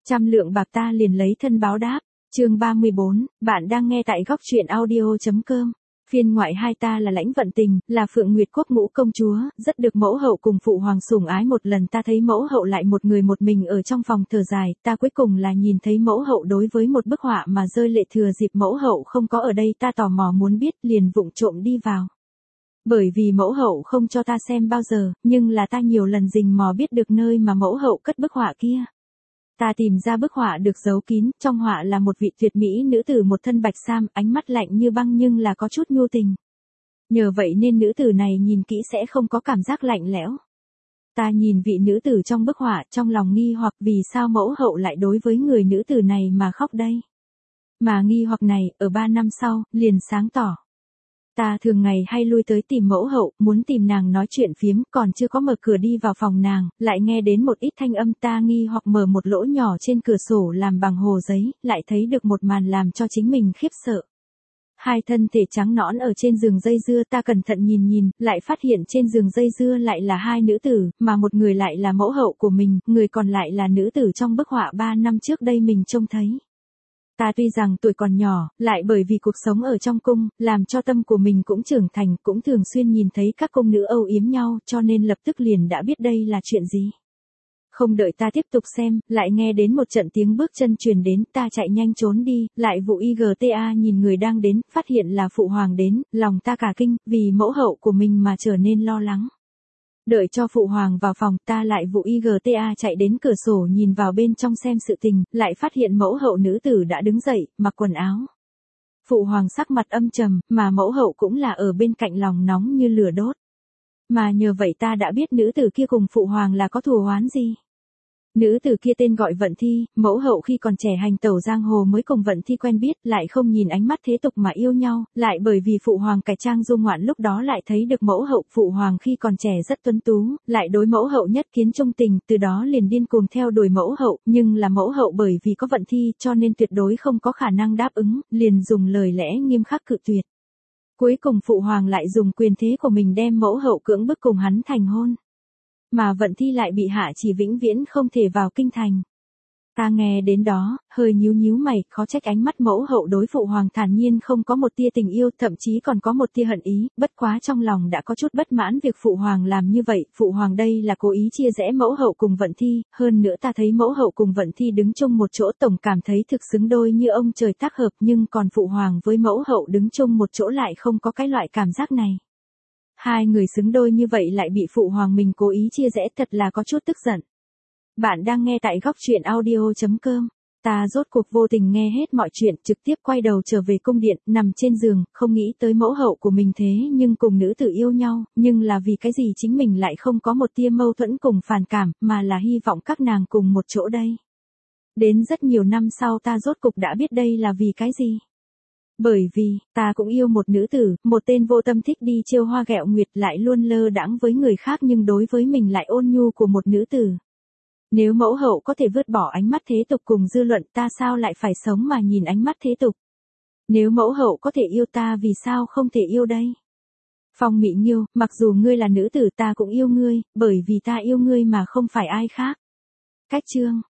Trăm lượng bạc ta liền lấy thân báo đáp. Chương 34, bạn đang nghe tại góc truyện audio.com. Phiên ngoại hai ta là Lãnh Vận Tình, là Phượng Nguyệt Quốc ngũ công chúa, rất được mẫu hậu cùng phụ hoàng sủng ái. Một lần ta thấy mẫu hậu lại một người một mình ở trong phòng thở dài, ta cuối cùng là nhìn thấy mẫu hậu đối với một bức họa mà rơi lệ. Thừa dịp mẫu hậu không có ở đây, ta tò mò muốn biết, liền vụng trộm đi vào. Bởi vì mẫu hậu không cho ta xem bao giờ, nhưng là ta nhiều lần rình mò biết được nơi mà mẫu hậu cất bức họa kia. Ta tìm ra bức họa được giấu kín, trong họa là một vị tuyệt mỹ nữ tử một thân bạch sam, ánh mắt lạnh như băng nhưng là có chút nhu tình. Nhờ vậy nên nữ tử này nhìn kỹ sẽ không có cảm giác lạnh lẽo. Ta nhìn vị nữ tử trong bức họa, trong lòng nghi hoặc vì sao mẫu hậu lại đối với người nữ tử này mà khóc đây. Mà nghi hoặc này, ở 3 năm sau, liền sáng tỏ. Ta thường ngày hay lui tới tìm mẫu hậu, muốn tìm nàng nói chuyện phiếm, còn chưa có mở cửa đi vào phòng nàng, lại nghe đến một ít thanh âm. Ta nghi hoặc mở một lỗ nhỏ trên cửa sổ làm bằng hồ giấy, lại thấy được một màn làm cho chính mình khiếp sợ. Hai thân thể trắng nõn ở trên giường dây dưa, ta cẩn thận nhìn, lại phát hiện trên giường dây dưa lại là hai nữ tử, mà một người lại là mẫu hậu của mình, người còn lại là nữ tử trong bức họa 3 năm trước đây mình trông thấy. Ta tuy rằng tuổi còn nhỏ, lại bởi vì cuộc sống ở trong cung, làm cho tâm của mình cũng trưởng thành, cũng thường xuyên nhìn thấy các cung nữ âu yếm nhau, cho nên lập tức liền đã biết đây là chuyện gì. Không đợi ta tiếp tục xem, lại nghe đến một trận tiếng bước chân truyền đến, ta chạy nhanh trốn đi, lại vụ IGTA nhìn người đang đến, phát hiện là phụ hoàng đến, lòng ta cả kinh, vì mẫu hậu của mình mà trở nên lo lắng. Đợi cho phụ hoàng vào phòng, ta lại vụ IGTA chạy đến cửa sổ nhìn vào bên trong xem sự tình, lại phát hiện mẫu hậu nữ tử đã đứng dậy, mặc quần áo. Phụ hoàng sắc mặt âm trầm, mà mẫu hậu cũng là ở bên cạnh lòng nóng như lửa đốt. Mà nhờ vậy ta đã biết nữ tử kia cùng phụ hoàng là có thù oán gì. Nữ tử kia tên gọi Vận Thi, mẫu hậu khi còn trẻ hành tẩu giang hồ mới cùng Vận Thi quen biết, lại không nhìn ánh mắt thế tục mà yêu nhau, lại bởi vì phụ hoàng cải trang du ngoạn lúc đó lại thấy được mẫu hậu. Phụ hoàng khi còn trẻ rất tuấn tú, lại đối mẫu hậu nhất kiến trung tình, từ đó liền điên cuồng theo đuổi mẫu hậu, nhưng là mẫu hậu bởi vì có Vận Thi cho nên tuyệt đối không có khả năng đáp ứng, liền dùng lời lẽ nghiêm khắc cự tuyệt. Cuối cùng phụ hoàng lại dùng quyền thế của mình đem mẫu hậu cưỡng bức cùng hắn thành hôn. Mà Vận Thi lại bị hạ chỉ vĩnh viễn không thể vào kinh thành. Ta nghe đến đó, hơi nhíu mày, khó trách ánh mắt mẫu hậu đối phụ hoàng thản nhiên không có một tia tình yêu, thậm chí còn có một tia hận ý, bất quá trong lòng đã có chút bất mãn việc phụ hoàng làm như vậy. Phụ hoàng đây là cố ý chia rẽ mẫu hậu cùng Vận Thi, hơn nữa ta thấy mẫu hậu cùng Vận Thi đứng chung một chỗ tổng cảm thấy thực xứng đôi như ông trời tác hợp, nhưng còn phụ hoàng với mẫu hậu đứng chung một chỗ lại không có cái loại cảm giác này. Hai người xứng đôi như vậy lại bị phụ hoàng mình cố ý chia rẽ, thật là có chút tức giận. Bạn đang nghe tại góc truyện audio.com. Ta rốt cuộc vô tình nghe hết mọi chuyện, trực tiếp quay đầu trở về cung điện, nằm trên giường, không nghĩ tới mẫu hậu của mình thế nhưng cùng nữ tử yêu nhau, nhưng là vì cái gì chính mình lại không có một tia mâu thuẫn cùng phản cảm, mà là hy vọng các nàng cùng một chỗ đây. Đến rất nhiều năm sau ta rốt cục đã biết đây là vì cái gì. Bởi vì, ta cũng yêu một nữ tử, một tên vô tâm thích đi trêu hoa ghẹo nguyệt, lại luôn lơ đãng với người khác nhưng đối với mình lại ôn nhu của một nữ tử. Nếu mẫu hậu có thể vứt bỏ ánh mắt thế tục cùng dư luận, ta sao lại phải sống mà nhìn ánh mắt thế tục. Nếu mẫu hậu có thể yêu ta vì sao không thể yêu đây. Phong Mỹ Nghiêu, mặc dù ngươi là nữ tử ta cũng yêu ngươi, bởi vì ta yêu ngươi mà không phải ai khác. Cách chương.